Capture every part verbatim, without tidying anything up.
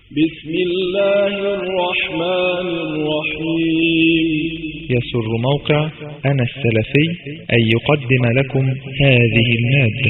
بسم الله الرحمن الرحيم. يسر موقع أنا السلفي أن يقدم لكم هذه المادة.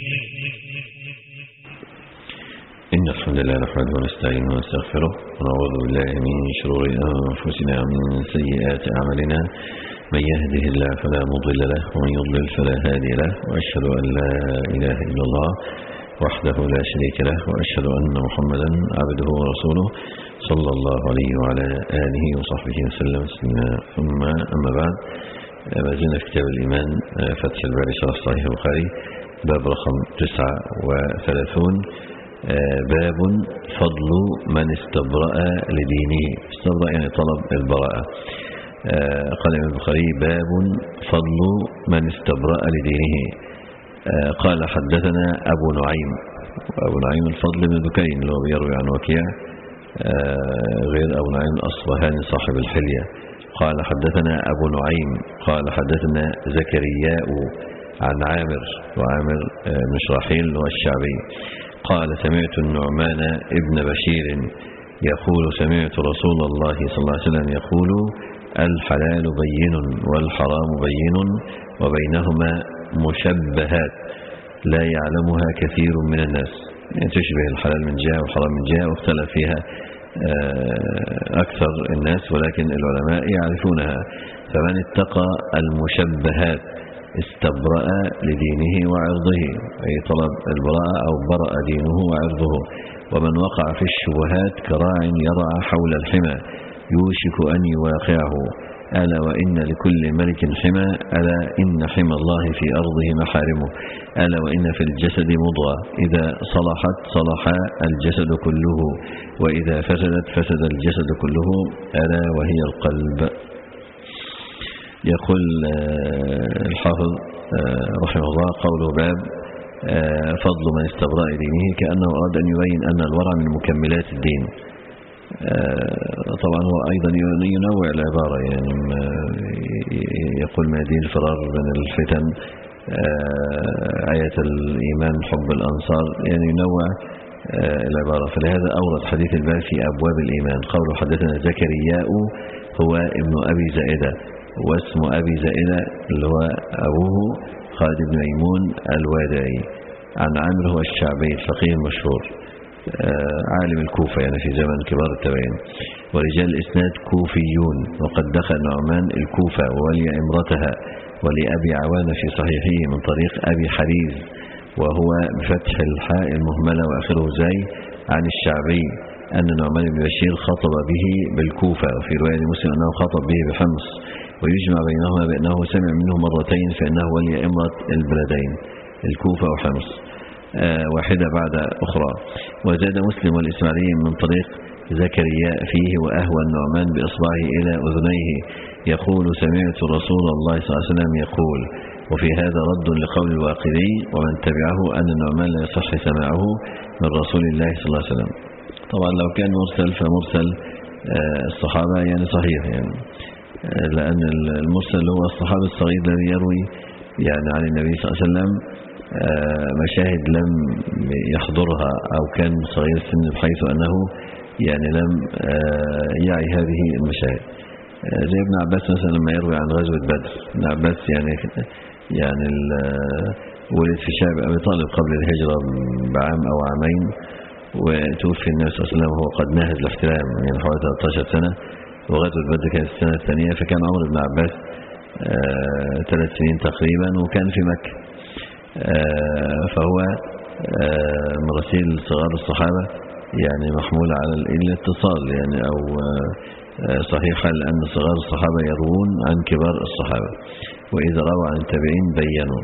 إن الحمد لله نحمده ونستعينه ونستغفره ونعوذ بالله من شرور أنفسنا ومن سيئات أعمالنا، من يهده الله فلا مضل له ومن يضلل فلا هادي له، وأشهد أن لا إله إلا الله وحده لا شريك له، وأشهد أن محمدا عبده ورسوله صلى الله عليه وعلى آله وصحبه وسلم. ثم أما بعد، ما زلنا في كتاب الإيمان فتح الباري شرح صحيح البخاري، باب رقم تسعة وثلاثون، باب فضل من استبرأ لدينه. استبرأ يعني طلب البراءة. قال الإمام البخاري: باب فضل من استبرأ لدينه. قال: حدثنا أبو نعيم. أبو نعيم الفضل بن دكين اللي هو بيروي عن وكيع غير أبو نعيم الأصبهاني صاحب الحلية. قال: حدثنا أبو نعيم قال: حدثنا زكرياء عن عامر، وعامر بن شراحيل والشعبي قال: سمعت النعمان ابن بشير يقول: سمعت رسول الله صلى الله عليه وسلم يقول: الحلال بين والحرام بين وبينهما مشبهات لا يعلمها كثير من الناس. يعني تشبه الحلال من جهة والحرام من جهة، واختلف فيها أكثر الناس، ولكن العلماء يعرفونها. فمن اتقى المشبهات استبرأ لدينه وعرضه، أي طلب البراءة أو برأ دينه وعرضه. ومن وقع في الشبهات كراع يرعى حول الحمى يوشك أن يواقعه. ألا وإن لكل ملك حمى، ألا إن حمى الله في أرضه محارمه. ألا وإن في الجسد مضغة إذا صلحت صلح الجسد كله، وإذا فسدت فسد الجسد كله، ألا وهي القلب. يقول الحافظ رحمه الله: قوله باب فضل من استبرأ دينه، كأنه أراد أن يبين أن الورع من مكملات الدين. طبعا هو أيضا ينوع العبارة، يعني يقول: ما دين الفرار من الفتن، آية الإيمان حب الأنصار، يعني ينوع العبارة. فلهذا أورد حديث الباب في أبواب الإيمان. قوله: حدثنا زكرياء هو ابن أبي زائدة، واسم أبي زائدة اللي هو أبوه خالد بن ميمون الوادعي، عن عامر هو الشعبي الفقيه المشهور، عالم الكوفة يعني في زمن كبار التابعين. ورجال الإسناد كوفيون، وقد دخل نعمان الكوفة وولي إمرتها، ولأبي عوانة في صحيحه من طريق أبي حريز، وهو بفتح الحاء المهملة وآخره زي، عن الشعبي أن نعمان بن بشير خطب به بالكوفة، وفي رواية مسلم أنه خطب به بحمص. ويجمع بينهما بأنه سمع منه مرتين، فإنه ولي إمرة البلدين الكوفة وحمص، واحدة بعد أخرى. وزاد مسلم والإسماعيلي من طريق زكرياء فيه: وأهوى النعمان بإصبعه إلى أذنيه يقول: سمعت رسول الله صلى الله عليه وسلم يقول. وفي هذا رد لقول الواقدي ومن تبعه أن النعمان لا يصح سماعه من رسول الله صلى الله عليه وسلم. طبعا لو كان مرسل فمرسل الصحابة يعني صحيح، يعني لأن المرسل هو الصحابي الصغير الذي يروي يعني عن النبي صلى الله عليه وسلم مشاهد لم يحضرها، أو كان صغير السن بحيث أنه يعني لم يعي هذه المشاهد. زي ابن عباس مثلا لما يروي عن غزوة بدر. ابن عباس يعني يعني ولد في شعب أبي طالب قبل الهجرة بعام أو عامين، وتوفي النبي صلى الله عليه وسلم وهو قد ناهز الاحتلام، يعني حوالي ثلاثة عشر سنة، وغزوة بدر كانت السنة الثانية. فكان عمر بن عباس ثلاث سنين تقريبا، وكان في مكة. فهو مراسيل صغار الصحابة يعني محمول على الاتصال، يعني أو صحيحة، لأن صغار الصحابة يروون عن كبار الصحابة، وإذا روى عن التابعين بينوا.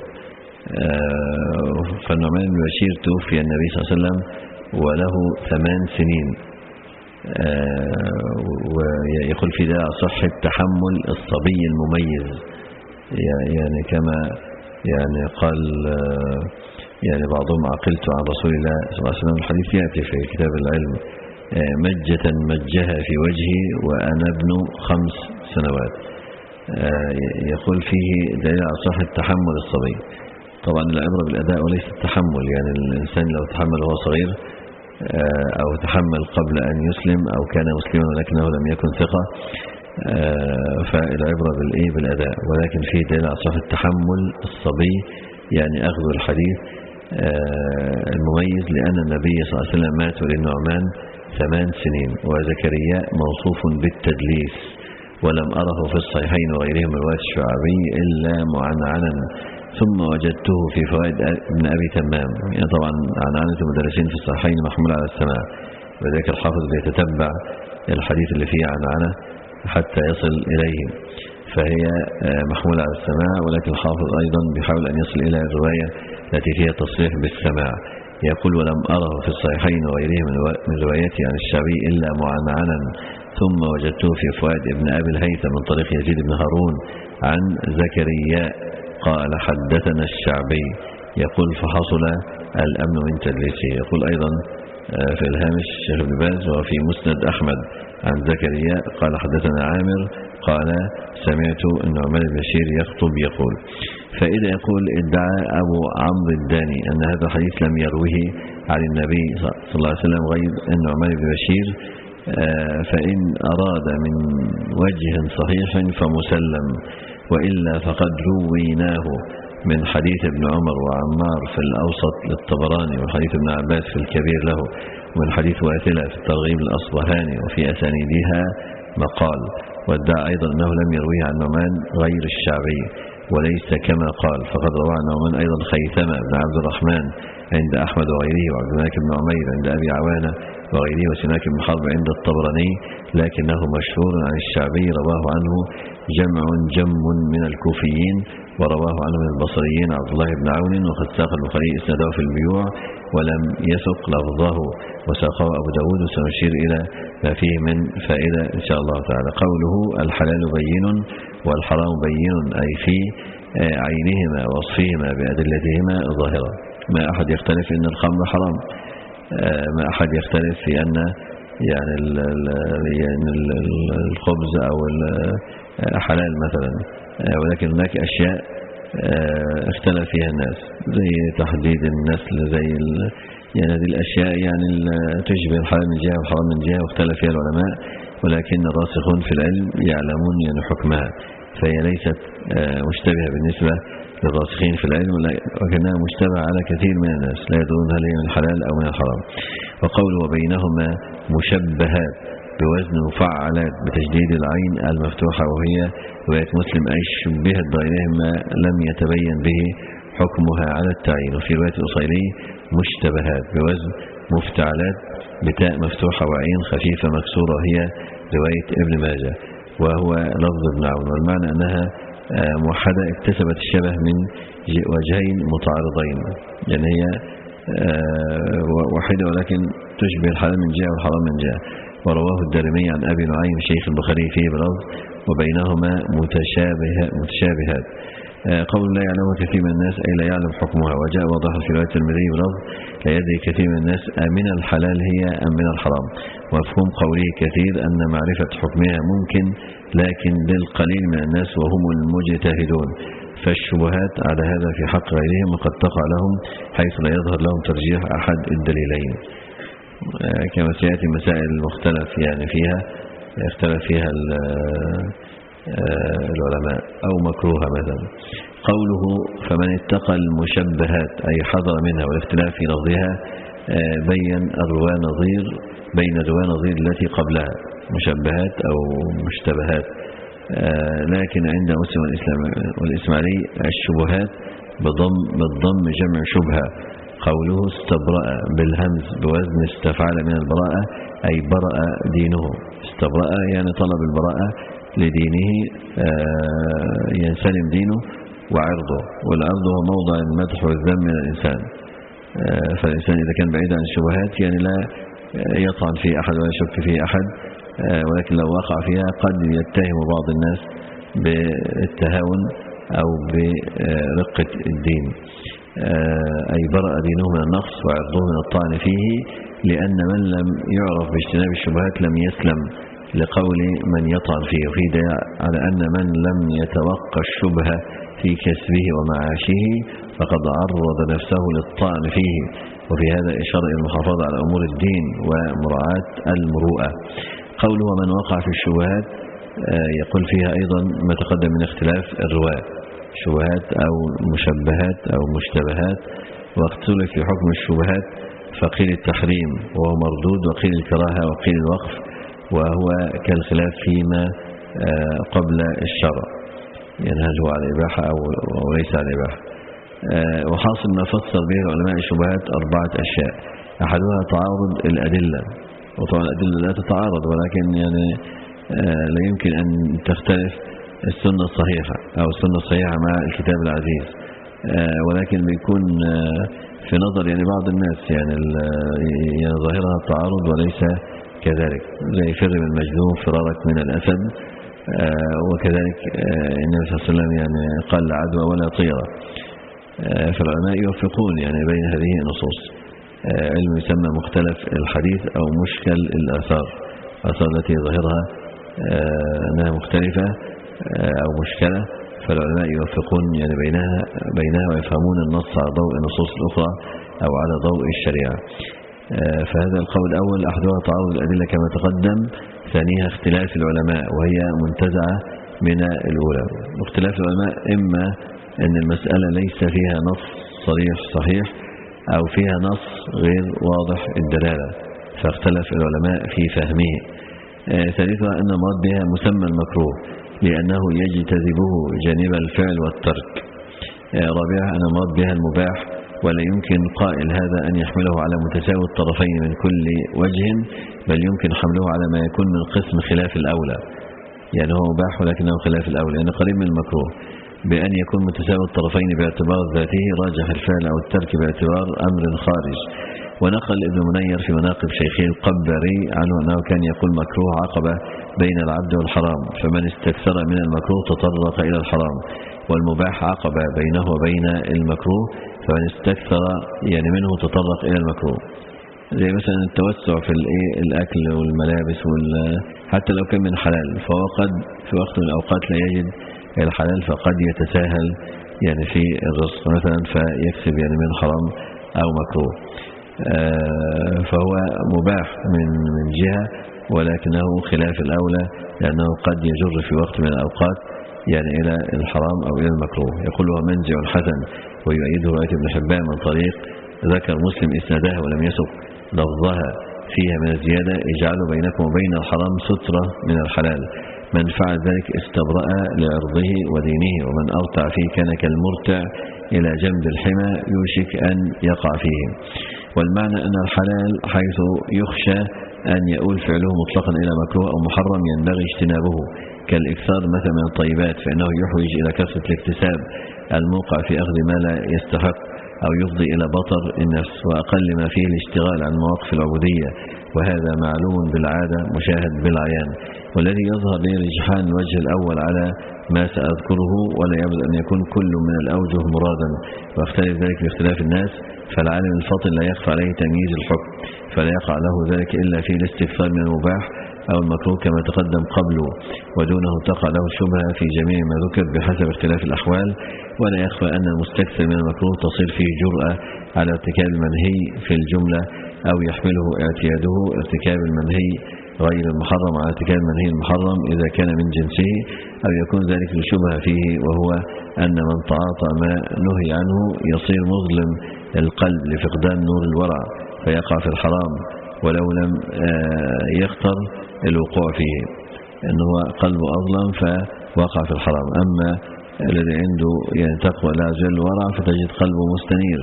فالنعمان بن بشير توفي النبي صلى الله عليه وسلم وله ثمان سنين، ويقول في ده صحة تحمل الصبي المميز، يعني كما يعني قال يعني بعضهم: عقلت عن رسول الله صلى الله عليه وسلم. الحديث يأتي في كتاب العلم: مجة مجها في وجهي وأنا ابن خمس سنوات. يقول فيه دليل على صحة تحمل الصبي. طبعا العبرة بالأداء وليس التحمل، يعني الإنسان لو تحمل وهو صغير أو تحمل قبل أن يسلم أو كان مسلما ولكنه لم يكن ثقة، فالعبرة بالإيه بالأداء. ولكن فيه دليل على صحة التحمل الصبي، يعني أخذ الحديث المميز، لأن النبي صلى الله عليه وسلم مات وللنعمان ثمان سنين، وزكريا موصوف بالتدليس، ولم أره في الصحيحين وغيرهم رواية الشعبي إلا معنعنا، ثم وجدته في فوائد ابن أبي تمام. يعني طبعا عنعنة المدرسين في الصحيحين محمول على السماع، وذلك الحافظ بيتتبع الحديث اللي فيه عنعنة حتى يصل إليه، فهي محمولة على السماع، ولكن الحافظ أيضا بيحاول أن يصل إلى الرواية التي فيها تصريح بالسماع. يقول ولم أره في الصحيحين وغيرهم من روايتي عن الشعبي إلا معنعنا، ثم وجدته في فوائد ابن أبي الهيثم من طريق يزيد بن هارون عن زكريا قال حدثنا الشعبي. يقول فحصل الأمن من تدليسه. يقول أيضا في الهامش الشيخ ابن باز وفي مسند أحمد عن زكريا قال حدثنا عامر قال سمعت النعمان بن بشير يخطب يقول. فإذا يقول ادعى أبو عمرو الداني أن هذا الحديث لم يروه عن النبي صلى الله عليه وسلم غير النعمان بن بشير، فإن أراد من وجه صحيح فمسلم، وإلا فقد رويناه من حديث ابن عمر وعمار في الأوسط للطبراني، وحديث ابن عباس في الكبير له، ومن حديث واثلة في الترغيب الأصبهاني، وفي أسانيدها مقال. وادعى أيضا أنه لم يرويه عن نعمان غير الشعبي، وليس كما قال، فقد روى عن نعمان أيضا خيثمة بن عبد الرحمن عند أحمد وغيره، وعبد الملك بن عمير عند أبي عوانة وغيره، وسماك بن حرب عند الطبراني، لكنه مشهور عن الشعبي رواه عنه جمع جم من الكوفيين، ورواه عنه من البصريين عبد الله بن عون، وقد ساق البخاري اسناده في البيوع ولم يسق لفظه، وساقه أبو داود، وسنشير إلى ما فيه من فائدة إن شاء الله تعالى. قوله الحلال بين والحرام بين، أي في عينهما وصفهما بأدلتهما ظاهرة، ما أحد يختلف إن الخمر حرام، ما أحد يختلف في أن يعني الخبز أو حلال مثلا، ولكن هناك أشياء اختلف فيها الناس زي تحديد النسل، زي يعني هذه الأشياء يعني تشبه الحلال من جهة والحرام من جهة، واختلف فيها العلماء، ولكن الراسخون في العلم يعلمون يعني حكمها، فهي ليست مشتبهة بالنسبة للراسخين في العلم، ولكنها مشتبهة على كثير من الناس لا يدرون هل هي من الحلال أو من الحرام. وقوله وبينهما مشبهات بوزن مفعلات بتشديد العين المفتوحة، وهي رواية مسلم أي شبهت بغيرهما لم يتبين به حكمها على التعيين. وفي رواية الأصيلي مشتبهات بوزن مفتعلات بتاء مفتوحة وعين خفيفة مكسورة، هي رواية ابن ماجه، وهو لفظ ابن عون، والمعنى أنها موحدة اكتسبت الشبه من وجهين متعارضين، يعني هي واحدة ولكن تشبه الحلال من جهة والحرام من جهة. ورواه الدارمي عن أبي نعيم شيخ البخاري فيه بلفظ وبينهما متشابه متشابهات. قول لا يعلم كثير من الناس أي لا يعلم حكمها، وجاء واضح في رواية الترمذي بلفظ لا يدري كثير من الناس أمن الحلال هي أم من الحرام. ومفهوم قوله كثير أن معرفة حكمها ممكن، لكن للقليل من الناس وهم المجتهدون، فالشبهات على هذا في حق غيرهم، وقد تقع لهم حيث لا يظهر لهم ترجيح أحد الدليلين، كما سيأتي مسائل مختلف يعني فيها يختلف فيها العلماء أو مكروهة مثلا. قوله فمن اتقى المشبهات أي حذر منها والاختلاف في لفظها، بين الرواة نظير بين الرواة نظير التي قبلها مشبهات أو مشتبهات، لكن عند مسلم والإسماعيلي الشبهات بضم بالضم جمع شبهة. قوله استبرأ بالهمز بوزن استفعل من البراءة أي برأ دينه، استبرأ يعني طلب البراءة لدينه، ينسلم دينه وعرضه، والعرض هو موضع المدح والذم من الإنسان، فالإنسان إذا كان بعيد عن الشبهات يعني لا يطعن في أحد ولا يشك في أحد، ولكن لو وقع فيها قد يتهم بعض الناس بالتهاون أو برقة الدين. أي برأ دينه من النقص وعرضه من الطعن فيه، لأن من لم يعرف باجتناب الشبهات لم يسلم، لقول من يطعن فيه. وفي دليل على أن من لم يتوقع الشبهة في كسبه ومعاشه فقد عرض نفسه للطعن فيه، وفي هذا إشارة إلى المحافظة على أمور الدين ومراعاة المروءة. قوله ومن وقع في الشبهات يقول فيها أيضا ما تقدم من اختلاف الرواة، شبهات أو مشبهات أو مشتبهات، واختلف في حكم الشبهات فقيل التحريم وهو مردود، وقيل الكراهة، وقيل الوقف، وهو كالخلاف فيما قبل الشرع، يعني هل هو على الإباحة أو ليس على الإباحة. وحاصل ما فسر به علماء الشبهات أربعة أشياء. أحدها تعارض الأدلة، وطبعا الأدلة لا تتعارض، ولكن يعني لا يمكن أن تختلف السنة الصحيحة أو السنة الصحيحة مع الكتاب العزيز، ولكن بيكون في نظر يعني بعض الناس يعني يعني ظاهرها التعارض وليس كذلك، زي فر من المجذوم فرارك من الأسد، وكذلك النبي صلى الله عليه وسلم يعني قال لا عدوى ولا طيرة. فالعلماء يوفقون يعني بين هذه النصوص. علم يسمى مختلف الحديث أو مشكل الآثار، الآثار التي ظاهرها أنها مختلفة أو مشكلة، فالعلماء يوفقون يعني بينها بينها ويفهمون النص على ضوء النصوص الأخرى أو على ضوء الشريعة. فهذا القول الأول أحدها تعارض الأدلة كما تقدم، ثانيها اختلاف العلماء وهي منتزعة من الأولى. اختلاف العلماء إما أن المسألة ليس فيها نص صريح صحيح أو فيها نص غير واضح الدلالة فاختلف العلماء في فهمه. ثالثها أن المراد بها مسمى المكروه لأنه يجتذبه جانب الفعل والترك. رابعها أن المراد بها المباح، ولا يمكن قائل هذا أن يحمله على متساوي الطرفين من كل وجه، بل يمكن حمله على ما يكون من قسم خلاف الأولى، يعني هو مباح ولكنه خلاف الأولى يعني قريب من المكروه، بأن يكون متساوي الطرفين باعتبار ذاته راجح الفعل أو الترك باعتبار أمر خارج. ونقل ابن منير في مناقب شيخه القبري عنه أنه كان يقول مكروه عقبة بين العبد والحرام، فمن استكثر من المكروه تطرق إلى الحرام، والمباح عقبة بينه وبين المكروه، فمن استكثر يعني منه تطرق إلى المكروه. زي مثلا التوسع في الأكل والملابس حتى لو كان من حلال، فهو قد في وقت من الأوقات لا يجد الحلال فقد يتساهل يعني في الرزق مثلا فيكسب يعني من حرام أو مكروه. فهو مباح من من جهة، ولكنه خلاف الأولى لأنه قد يجر في وقت من الأوقات يعني إلى الحرام أو إلى المكروه. يقولها منزع الحسن ويؤيده رواية ابن حبان من طريق ذكر مسلم إسنادها ولم يسق لفظها فيها من الزيادة: اجعلوا بينكم وبين الحرام سترة من الحلال، من فعل ذلك استبرأ لعرضه ودينه، ومن أرتع فيه كان كالمرتع إلى جنب الحمى يوشك أن يقع فيه. والمعنى أن الحلال حيث يخشى أن يؤول فعله مطلقا إلى مكروه أو محرم ينبغي اجتنابه، كالإكثار مثلا من الطيبات فإنه يحوج إلى كثرة الاكتساب الموقع في أخذ ما لا يستحق أو يفضي إلى بطر النفس، وأقل ما فيه الاشتغال عن مواقف العبودية، وهذا معلوم بالعادة مشاهد بالعيان. والذي يظهر لي رجحان الوجه الأول على ما سأذكره، ولا يبدو أن يكون كل من الأوجه مرادا، واختلف ذلك باختلاف الناس، فالعالم الفاطن لا يخفى عليه تمييز الحكم، فلا يقع له ذلك إلا في الاستكثار من المباح أو المكروه كما تقدم قبله، ودونه تقع له الشبهة في جميع ما ذكر بحسب اختلاف الأحوال. ولا يخفى أن المستكثر من المكروه تصير فيه جرأة على ارتكاب المنهي في الجملة، أو يحمله اعتياده ارتكاب المنهي غير المحرم على ارتكاب المنهي المحرم إذا كان من جنسه، أو يكون ذلك لشبهة فيه، وهو أن من تعاطى ما نهي عنه يصير مظلم القلب لفقدان نور الورع فيقع في الحرام ولو لم يختر الوقوع فيه، أنه قلبه أظلم فوقع في الحرام. أما الذي عنده يعني تقوى لا جل ورع فتجد قلبه مستنير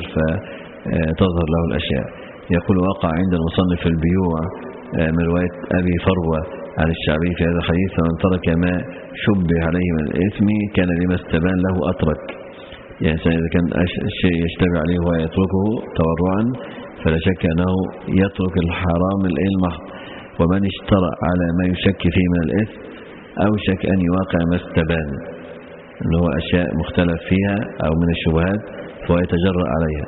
فتظهر له الأشياء. يقول وقع عند المصنف في البيوع من رواية أبي فروة عن الشعبي في هذا الحديث: فمن ترك ما شبه عليه من الإثم كان لما استبان له أترك، يعني إذا كان الشيء يشتبه عليه ويتركه تورعا فلا شك أنه يترك الحرام المحض. ومن اشترى على ما يشك فيه من الإثم أوشك أن يواقع ما استبان، أنه أشياء مختلف فيها أو من الشبهات فهو يتجرأ عليها،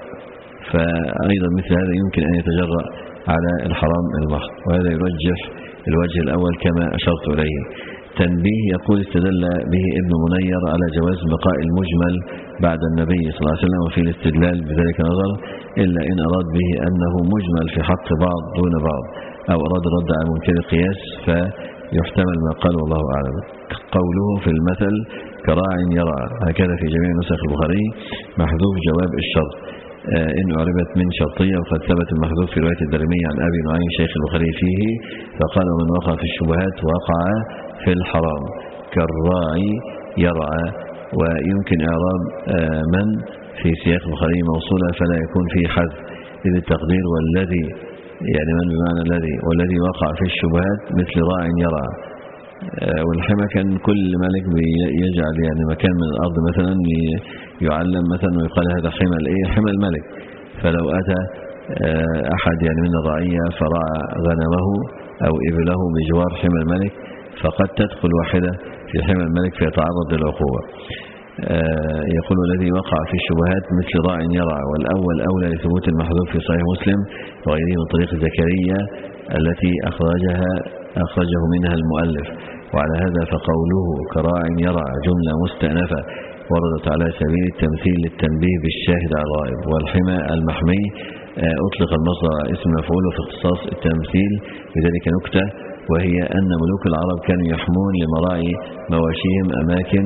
فأيضا مثل هذا يمكن أن يتجرأ على الحرام المحض، وهذا يرجح الوجه الأول كما أشرت إليه. تنبيه يقول استدل به ابن منير على جواز بقاء المجمل بعد النبي صلى الله عليه وسلم وفي الاستدلال بذلك نظر إلا إن أراد به أنه مجمل في حق بعض دون بعض أو أراد الرد على منكر القياس فيحتمل ما قال والله أعلم. قوله في المثل كراع يرعى هكذا في جميع نسخ البخاري محذوف جواب الشرط إن أعربت من شرطية وقد ثبت المحذوف في رواية الدارمي عن أبي نعيم شيخ البخاري فيه فقال من وقع في الشبهات وقع في الحرام كالراعي يرعى. ويمكن إعراب من في سياق البخاري موصولة فلا يكون فيه حذف إذ التقدير والذي يعني من بمعنى الذي والذي وقع في الشبهات مثل راع يرعى. والحمى كان كل ملك يجعل يعني مكان من الأرض مثلا يعلم مثلا ويقال هذا حمى الايه حمى الملك. فلو أتى أحد يعني من الرعية فرعى غنمه أو إبله بجوار حمى الملك فقد تدخل واحدة في حمى الملك فيتعرض للعقوبة. يقول الذي وقع في الشبهات مثل راع يرعى. والأول أولى لثبوت المحذوف في صحيح مسلم وغيره من طريق زكريا التي أخرجها أخرجه منها المؤلف. وعلى هذا فقوله كراع يرعى جملة مستأنفة وردت على سبيل التمثيل للتنبيه بالشاهد على الغائب. والحمى المحمي أطلق المصدر اسم مفعول في اختصاص التمثيل بذلك نكتة وهي أن ملوك العرب كانوا يحمون لمراعي مواشيهم أماكن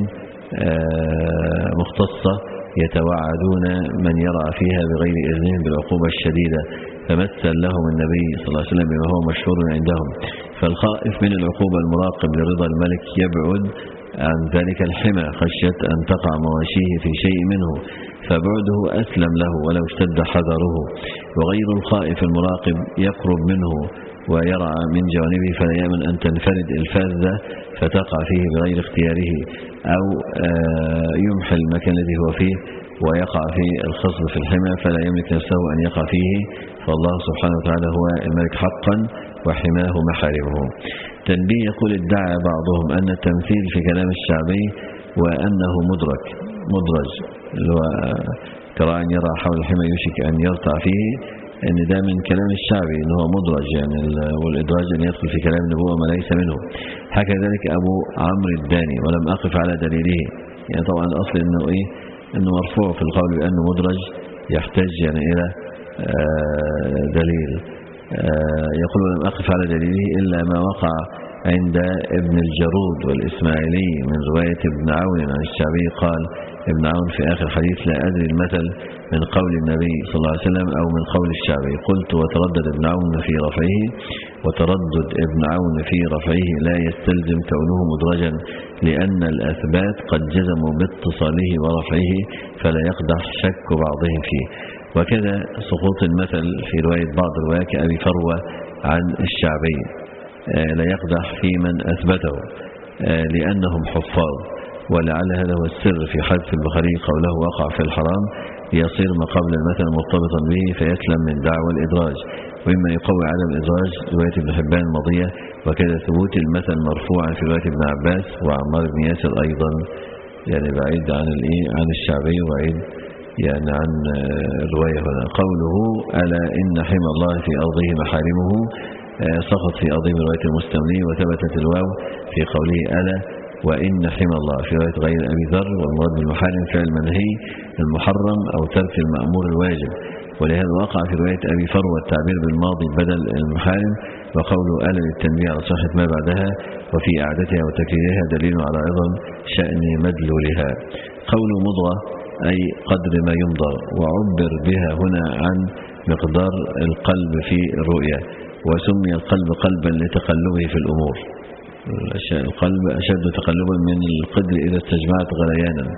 مختصة يتوعدون من يرعى فيها بغير إذنهم بالعقوبة الشديدة فمثل لهم النبي صلى الله عليه وسلم بما هو مشهور عندهم. فالخائف من العقوبة المراقب لرضا الملك يبعد عن ذلك الحمى خشية أن تقع مواشيه في شيء منه فبعده أسلم له ولو اشتد حذره. وغير الخائف المراقب يقرب منه ويرعى من جانبه فلا يأمن أن تنفرد الفاذة فتقع فيه بغير اختياره أو يمحي المكان الذي هو فيه ويقع في الخصب في الحمى فلا يملك نفسه أن يقع فيه فالله سبحانه وتعالى هو الملك حقا وحماه محارمه. تنبيه يقول ادعى بعضهم أن التمثيل في كلام الشعبي وأنه مدرك مدرج اللي هو كراع يرى حول الحمى يوشك أن يرتع فيه ان ده من كلام الشعبي ان هو مدرج يعني والادراج ان يدخل في كلام النبوة ما ليس منه. حكى ذلك ابو عمرو الداني ولم اقف على دليله. يعني طبعا الاصل انه ايه انه مرفوع في القول بانه مدرج يحتاج يعني الى دليل. يقول ولم اقف على دليله الا ما وقع عند ابن الجرود والاسماعيلي من رواية ابن عون عن الشعبي قال ابن عون في آخر حديث لا أدري المثل من قول النبي صلى الله عليه وسلم أو من قول الشعبي. قلت وتردد ابن عون في رفعه وتردد ابن عون في رفعه لا يستلزم كونه مدرجا لأن الأثبات قد جزموا باتصاله ورفعه فلا يقدح شك بعضهم فيه. وكذا سقوط المثل في رواية بعض رواية كأبي فروة عن الشعبي لا يقدح في من أثبته لأنهم حفاظ. ولعل هذا هو السر في حذف البخاري قوله وقع في الحرام ليصير ما قبل المثل مرتبطا به فيسلم من دعوى الإدراج. ومما يقوي عدم الإدراج رواية ابن حبان الماضية وكذا ثبوت المثل مرفوعا في رواية ابن عباس وعمار بن ياسر أيضا يعني بعيد عن الايه عن الشعبي وبعيد يعني عن الرواية هنا. قوله ألا إن حمى الله في أرضه محارمه سقط في أرضه رواية المستملي وثبتت الواو في قوله ألا وإن حمى الله في رواية غير أبي ذر. والمراد بالمحارم فعل منهي المحرم أو ترك المأمور الواجب. ولهذا وقع في رواية أبي فروة التعبير بالماضي بدل المحارم وقوله ألا للتنبيه على صحة ما بعدها وفي إعادتها وتكريرها دليل على عظم شأن مدلولها. قول مضغة أي قدر ما يمضغ وعبر بها هنا عن مقدار القلب في الرؤية وسمي القلب قلبا لتقلبه في الأمور. القلب أشد تقلبا من القدر إذا استجمعت غليانا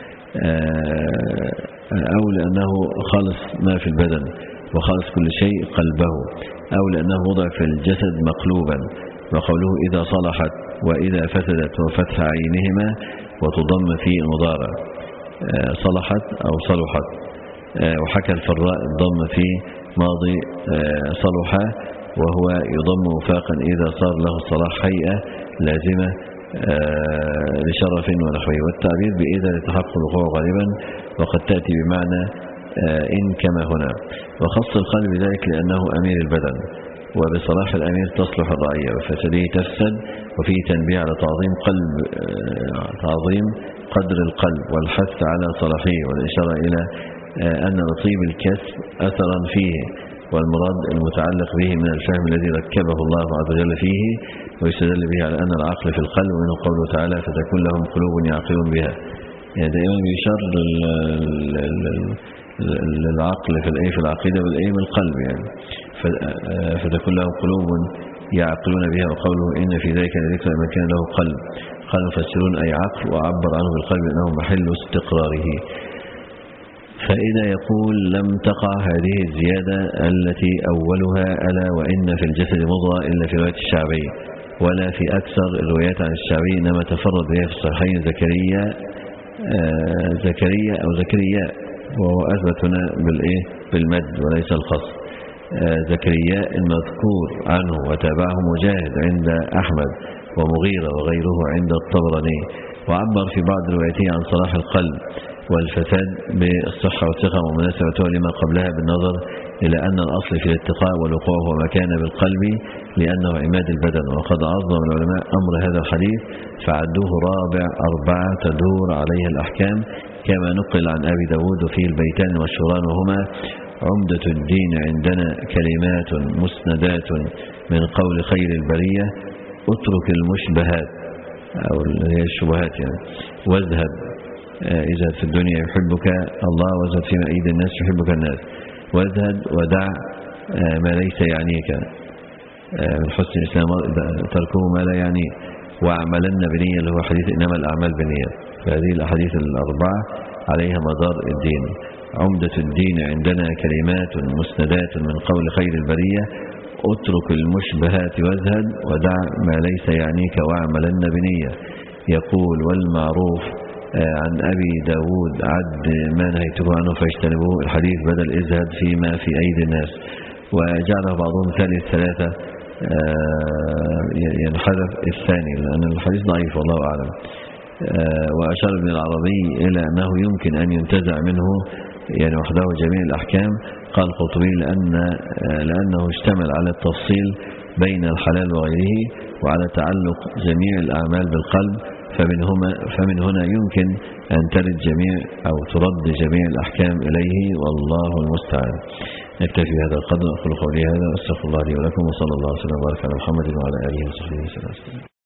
أو لأنه خالص ما في البدن وخالص كل شيء قلبه أو لأنه وضع في الجسد مقلوبا. وقوله إذا صلحت وإذا فسدت وفتح عينهما وتضم في المضارع صلحت أو صلحت. وحكى الفراء الضم في ماضي صلح وهو يضم وفاقا إذا صار له الصلاح هيئة لازمة لشرف ونحوه. والتعبير بإذا لتحقق الوقوع غالبا وقد تأتي بمعنى إن كما هنا. وخص القلب ذلك لأنه أمير البدن وبصلاح الأمير تصلح الرعية وفساده تفسد. وفيه تنبيه على تعظيم قلب تعظيم قدر القلب والحث على صلاحه، والإشارة إلى أن لطيب الكسب أثرا فيه، والمراد المتعلق به من الفهم الذي ركبه الله عز وجل فيه، ويستدل به على أن العقل في القلب، ومنه قوله تعالى فتكون لهم قلوب يعقلون بها. يعني دائما بيشار للعقل في الايه في العقيدة والايه من القلب، يعني فتكون لهم قلوب يعقلون بها. وقوله إن في ذلك لذكرى لمن كان له قلب، قال المفسرون أي عقل، وعبر عنه بالقلب أنه محل استقراره. فإذا يقول لم تقع هذه الزيادة التي أولها ألا وإن في الجسد مضغة إلا في رواية الشعبي، ولا في أكثر الروايات عن الشعبي، إنما تفرد بها في الصحيحين زكريا آه زكريا أو زكرياء، وهو أثبت هنا بالإيه بالمد وليس الخصم. آه زكرياء المذكور عنه، وتابعه مجاهد عند أحمد ومغيرة وغيره عند الطبراني. وعبر في بعض رواياته عن صلاح القلب والفساد بالصحة والثقة ومناسبته لما قبلها، بالنظر إلى أن الأصل في الاتقاء والوقوع هو ما كان بالقلب لأنه عماد البدن. وقد عظم العلماء أمر هذا الحديث فعدوه رابع أربعة تدور عليها الأحكام، كما نقل عن أبي داود وفيه البيتان المشهوران، وهما عمدة الدين عندنا كلمات مسندات من قول خير البرية، اترك المشبهات أو الشبهات يعني، واذهب إذا في الدنيا يحبك الله، وازهد فيما أيد الناس يحبك الناس، وازهد ودع ما ليس يعنيك، من حسن الإسلام تركه ما لا يعنيه، واعملن بنية اللي هو حديث إنما الأعمال بنية. فهذه الأحاديث الأربعة عليها مدار الدين. عمدة الدين عندنا كلمات مسندات من قول خير البرية، اترك المشبهات وازهد ودع ما ليس يعنيك واعملن بنية. يقول والمعروف عن أبي داود عد ما نهيته عنه فاجتنبوه، الحديث بدل ازهد فيما في أيدي الناس. وجعله بعضهم ثالث ثلاثة ينحذف الثاني لأن الحديث ضعيف والله أعلم. وأشار ابن العربي إلى أنه يمكن أن ينتزع منه يعني وحده جميع الأحكام. قال القرطبي لأن لأنه اشتمل على التفصيل بين الحلال وغيره، وعلى تعلق جميع الأعمال بالقلب، فمن, هما فمن هنا يمكن أن ترد جميع أو ترد جميع الأحكام إليه، والله المستعان. نكتفي بهذا القدر. أقول قولي هذا، أستغفر الله لي ولكم، وصلى الله وسلم وبارك على محمد وعلى آله وصحبه وسلم.